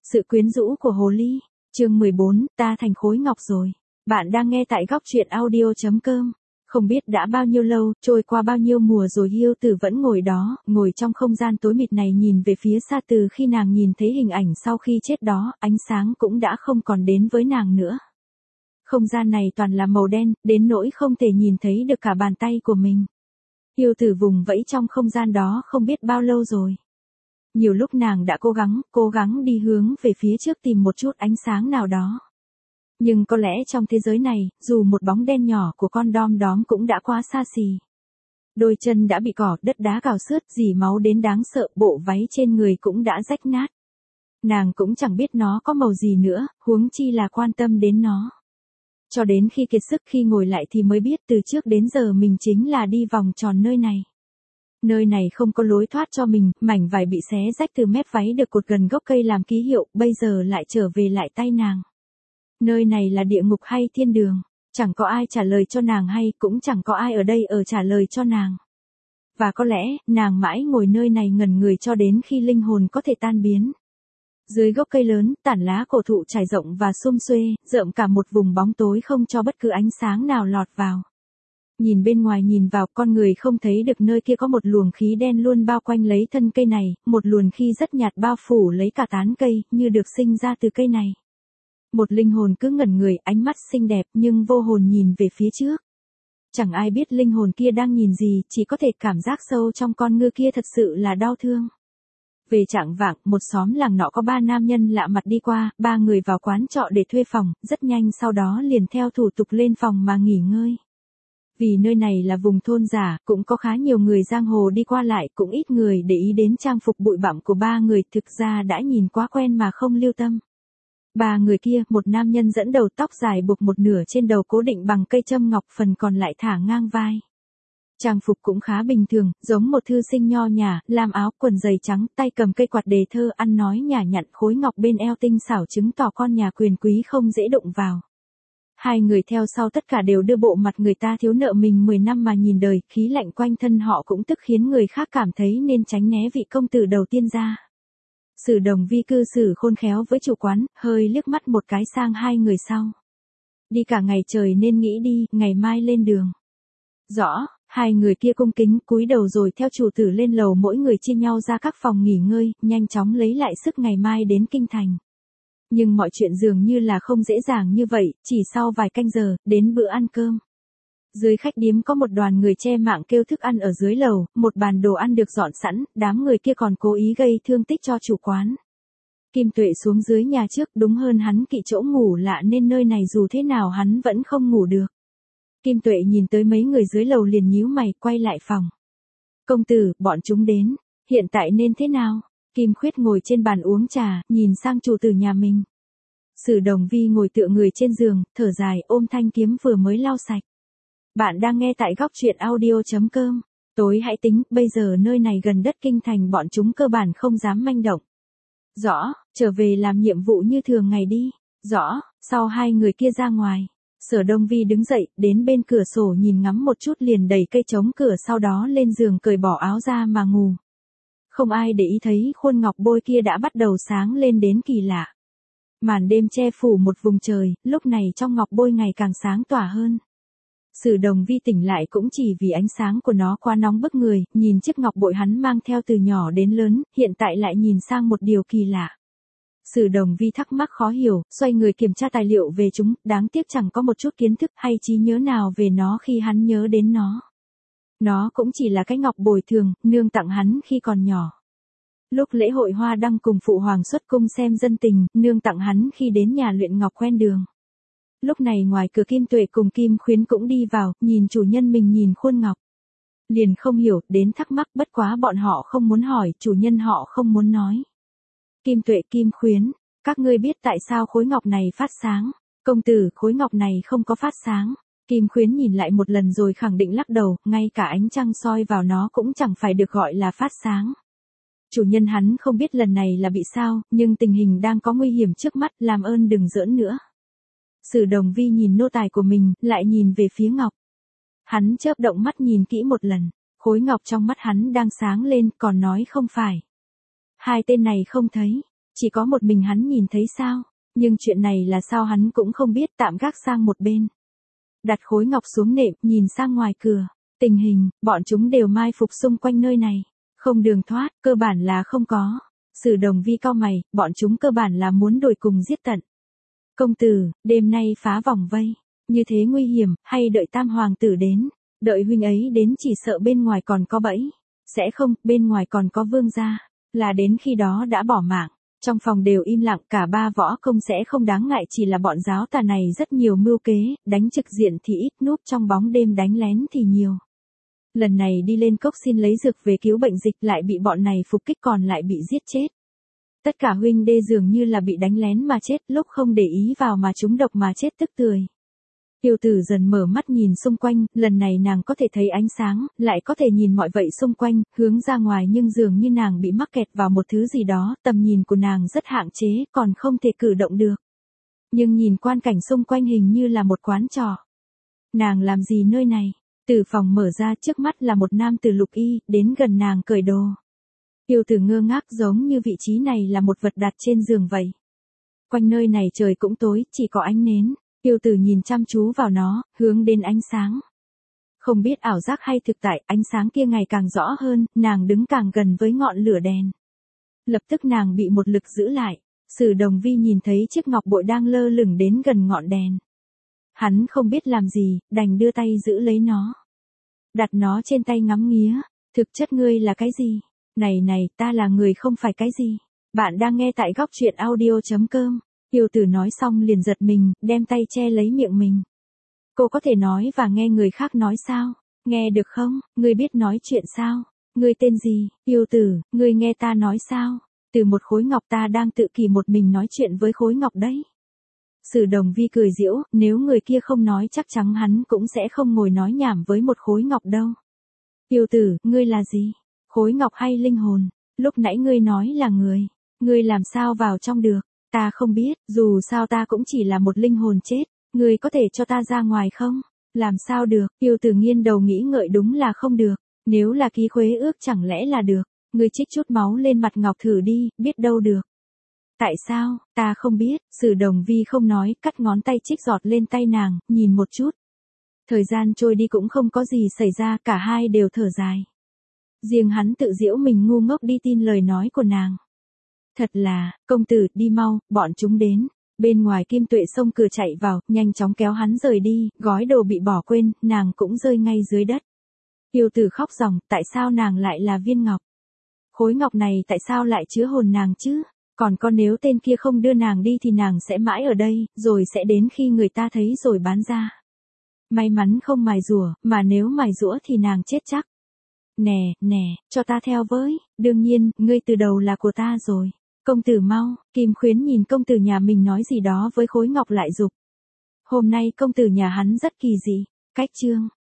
Sự quyến rũ của hồ ly. Chương 14, ta thành khối ngọc rồi. Bạn đang nghe tại góc truyện audio.com. Không biết đã bao nhiêu lâu, trôi qua bao nhiêu mùa rồi Hiêu Tử vẫn ngồi đó, ngồi trong không gian tối mịt này nhìn về phía xa. Từ khi nàng nhìn thấy hình ảnh sau khi chết đó, ánh sáng cũng đã không còn đến với nàng nữa. Không gian này toàn là màu đen, đến nỗi không thể nhìn thấy được cả bàn tay của mình. Hiêu Tử vùng vẫy trong không gian đó không biết bao lâu rồi. Nhiều lúc nàng đã cố gắng đi hướng về phía trước tìm một chút ánh sáng nào đó. Nhưng có lẽ trong thế giới này, dù một bóng đen nhỏ của con đom đóm cũng đã quá xa xỉ. Đôi chân đã bị cỏ đất đá cào xước, rỉ máu đến đáng sợ, bộ váy trên người cũng đã rách nát. Nàng cũng chẳng biết nó có màu gì nữa, huống chi là quan tâm đến nó. Cho đến khi kiệt sức khi ngồi lại thì mới biết từ trước đến giờ mình chính là đi vòng tròn nơi này. Nơi này không có lối thoát cho mình, mảnh vải bị xé rách từ mép váy được cột gần gốc cây làm ký hiệu, bây giờ lại trở về lại tay nàng. Nơi này là địa ngục hay thiên đường? Chẳng có ai trả lời cho nàng hay cũng chẳng có ai ở đây trả lời cho nàng. Và có lẽ, nàng mãi ngồi nơi này ngẩn người cho đến khi linh hồn có thể tan biến. Dưới gốc cây lớn, tản lá cổ thụ trải rộng và sum xuê, rợm cả một vùng bóng tối không cho bất cứ ánh sáng nào lọt vào. Nhìn bên ngoài nhìn vào, con người không thấy được nơi kia có một luồng khí đen luôn bao quanh lấy thân cây này, một luồng khí rất nhạt bao phủ lấy cả tán cây, như được sinh ra từ cây này. Một linh hồn cứ ngẩn người, ánh mắt xinh đẹp nhưng vô hồn nhìn về phía trước. Chẳng ai biết linh hồn kia đang nhìn gì, chỉ có thể cảm giác sâu trong con ngươi kia thật sự là đau thương. Về trạng vạng, một xóm làng nọ có 3 nam nhân lạ mặt đi qua, 3 người vào quán trọ để thuê phòng, rất nhanh sau đó liền theo thủ tục lên phòng mà nghỉ ngơi. Vì nơi này là vùng thôn giả, cũng có khá nhiều người giang hồ đi qua lại, cũng ít người để ý đến trang phục bụi bặm của 3 người, thực ra đã nhìn quá quen mà không lưu tâm. 3 người kia, một nam nhân dẫn đầu tóc dài buộc một nửa trên đầu cố định bằng cây châm ngọc, phần còn lại thả ngang vai. Trang phục cũng khá bình thường, giống một thư sinh nho nhã, lam áo, quần giày trắng, tay cầm cây quạt đề thơ, ăn nói nhả nhặn, khối ngọc bên eo tinh xảo chứng tỏ con nhà quyền quý không dễ đụng vào. 2 người theo sau tất cả đều đưa bộ mặt người ta thiếu nợ mình 10 năm mà nhìn đời, khí lạnh quanh thân họ cũng tức khiến người khác cảm thấy nên tránh né vị công tử đầu tiên ra. Sử Đồng Vi cư xử khôn khéo với chủ quán, hơi liếc mắt một cái sang 2 người sau. Đi cả ngày trời nên nghĩ đi, ngày mai lên đường. Rõ, 2 người kia cung kính cúi đầu rồi theo chủ tử lên lầu, mỗi người chia nhau ra các phòng nghỉ ngơi, nhanh chóng lấy lại sức ngày mai đến kinh thành. Nhưng mọi chuyện dường như là không dễ dàng như vậy, chỉ sau vài canh giờ, đến bữa ăn cơm. Dưới khách điếm có một đoàn người che mạng kêu thức ăn ở dưới lầu, một bàn đồ ăn được dọn sẵn, đám người kia còn cố ý gây thương tích cho chủ quán. Kim Tuệ xuống dưới nhà trước, đúng hơn hắn kỵ chỗ ngủ lạ nên nơi này dù thế nào hắn vẫn không ngủ được. Kim Tuệ nhìn tới mấy người dưới lầu liền nhíu mày, quay lại phòng. Công tử, bọn chúng đến, hiện tại nên thế nào? Kim Khuyết ngồi trên bàn uống trà, nhìn sang chủ tử nhà mình. Sử Đồng Vi ngồi tựa người trên giường, thở dài, ôm thanh kiếm vừa mới lau sạch. Bạn đang nghe tại góc truyện audio.com. Tối hãy tính, bây giờ nơi này gần đất kinh thành, bọn chúng cơ bản không dám manh động. Rõ, trở về làm nhiệm vụ như thường ngày đi. Rõ, sau 2 người kia ra ngoài. Sở Đông Vi đứng dậy, đến bên cửa sổ nhìn ngắm một chút liền đẩy cây chống cửa, sau đó lên giường cởi bỏ áo ra mà ngủ. Không ai để ý thấy khuôn ngọc bôi kia đã bắt đầu sáng lên đến kỳ lạ. Màn đêm che phủ một vùng trời, lúc này trong ngọc bôi ngày càng sáng tỏa hơn. Sử Đồng Vi tỉnh lại cũng chỉ vì ánh sáng của nó quá nóng bức người, nhìn chiếc ngọc bội hắn mang theo từ nhỏ đến lớn, hiện tại lại nhìn sang một điều kỳ lạ. Sử Đồng Vi thắc mắc khó hiểu, xoay người kiểm tra tài liệu về chúng, đáng tiếc chẳng có một chút kiến thức hay trí nhớ nào về nó khi hắn nhớ đến nó. Nó cũng chỉ là cái ngọc bội thường, nương tặng hắn khi còn nhỏ. Lúc lễ hội hoa đăng cùng phụ hoàng xuất cung xem dân tình, nương tặng hắn khi đến nhà luyện ngọc quen đường. Lúc này ngoài cửa Kim Tuệ cùng Kim Khuyến cũng đi vào, nhìn chủ nhân mình nhìn khuôn ngọc. Liền không hiểu, đến thắc mắc, bất quá bọn họ không muốn hỏi, chủ nhân họ không muốn nói. Kim Tuệ, Kim Khuyến, các ngươi biết tại sao khối ngọc này phát sáng? Công tử, khối ngọc này không có phát sáng. Kim Khuyến nhìn lại một lần rồi khẳng định lắc đầu, ngay cả ánh trăng soi vào nó cũng chẳng phải được gọi là phát sáng. Chủ nhân hắn không biết lần này là bị sao, nhưng tình hình đang có nguy hiểm trước mắt, làm ơn đừng giỡn nữa. Sử Đồng Vi nhìn nô tài của mình, lại nhìn về phía ngọc. Hắn chớp động mắt nhìn kỹ một lần, khối ngọc trong mắt hắn đang sáng lên, còn nói không phải. 2 tên này không thấy. Chỉ có một mình hắn nhìn thấy sao? Nhưng chuyện này là sao hắn cũng không biết, tạm gác sang một bên. Đặt khối ngọc xuống nệm, nhìn sang ngoài cửa. Tình hình, bọn chúng đều mai phục xung quanh nơi này. Không đường thoát, cơ bản là không có. Sử Đồng Vi cau mày, bọn chúng cơ bản là muốn đuổi cùng giết tận. Công tử, đêm nay phá vòng vây. Như thế nguy hiểm, hay đợi tam hoàng tử đến. Đợi huynh ấy đến chỉ sợ bên ngoài còn có bẫy. Sẽ không, bên ngoài còn có vương gia. Là đến khi đó đã bỏ mạng. Trong phòng đều im lặng, cả ba võ công sẽ không đáng ngại, chỉ là bọn giáo tà này rất nhiều mưu kế, đánh trực diện thì ít, núp trong bóng đêm đánh lén thì nhiều. Lần này đi lên cốc xin lấy dược về cứu bệnh dịch lại bị bọn này phục kích còn lại bị giết chết. Tất cả huynh đê dường như là bị đánh lén mà chết, lúc không để ý vào mà trúng độc mà chết tức tưởi. Tiêu tử dần mở mắt nhìn xung quanh, lần này nàng có thể thấy ánh sáng, lại có thể nhìn mọi vậy xung quanh, hướng ra ngoài nhưng dường như nàng bị mắc kẹt vào một thứ gì đó, tầm nhìn của nàng rất hạn chế, còn không thể cử động được. Nhưng nhìn quan cảnh xung quanh hình như là một quán trọ. Nàng làm gì nơi này? Từ phòng mở ra, trước mắt là một nam tử lục y, đến gần nàng cởi đồ. Tiêu tử ngơ ngác, giống như vị trí này là một vật đặt trên giường vậy. Quanh nơi này trời cũng tối, chỉ có ánh nến. Tiêu tử nhìn chăm chú vào nó, hướng đến ánh sáng. Không biết ảo giác hay thực tại, ánh sáng kia ngày càng rõ hơn, nàng đứng càng gần với ngọn lửa đèn. Lập tức nàng bị một lực giữ lại. Sử Đồng Vi nhìn thấy chiếc ngọc bội đang lơ lửng đến gần ngọn đèn. Hắn không biết làm gì, đành đưa tay giữ lấy nó. Đặt nó trên tay ngắm nghía. Thực chất ngươi là cái gì? Này, ta là người không phải cái gì. Bạn đang nghe tại góc truyện audio.com. Tiêu tử nói xong liền giật mình, đem tay che lấy miệng mình. Cô có thể nói và nghe người khác nói sao? Nghe được không? Ngươi biết nói chuyện sao? Ngươi tên gì? Tiêu tử, ngươi nghe ta nói sao? Từ một khối ngọc, ta đang tự kỷ một mình nói chuyện với khối ngọc đấy. Sử Đồng Vi cười giễu, nếu người kia không nói chắc chắn hắn cũng sẽ không ngồi nói nhảm với một khối ngọc đâu. Tiêu tử, ngươi là gì? Khối ngọc hay linh hồn? Lúc nãy ngươi nói là người. Ngươi làm sao vào trong được? Ta không biết, dù sao ta cũng chỉ là một linh hồn chết. Ngươi có thể cho ta ra ngoài không? Làm sao được? Tiêu tử nghiêng đầu nghĩ ngợi, đúng là không được. Nếu là ký khế ước chẳng lẽ là được? Ngươi trích chút máu lên mặt ngọc thử đi, biết đâu được. Tại sao? Ta không biết. Sử Đồng Vi không nói, cắt ngón tay trích giọt lên tay nàng, nhìn một chút. Thời gian trôi đi cũng không có gì xảy ra, cả hai đều thở dài. Riêng hắn tự giễu mình ngu ngốc đi tin lời nói của nàng. Thật là, công tử, đi mau, bọn chúng đến. Bên ngoài Kim Tuệ xông cửa chạy vào, nhanh chóng kéo hắn rời đi, gói đồ bị bỏ quên, nàng cũng rơi ngay dưới đất. Tiêu tử khóc ròng, tại sao nàng lại là viên ngọc? Khối ngọc này tại sao lại chứa hồn nàng chứ? Còn có nếu tên kia không đưa nàng đi thì nàng sẽ mãi ở đây, rồi sẽ đến khi người ta thấy rồi bán ra. May mắn không mài rủa, mà nếu mài rũa thì nàng chết chắc. Nè, cho ta theo với, đương nhiên, ngươi từ đầu là của ta rồi. Công tử mau, Kim Khuyến nhìn công tử nhà mình nói gì đó với khối ngọc lại dục. Hôm nay công tử nhà hắn rất kỳ dị, cách chương.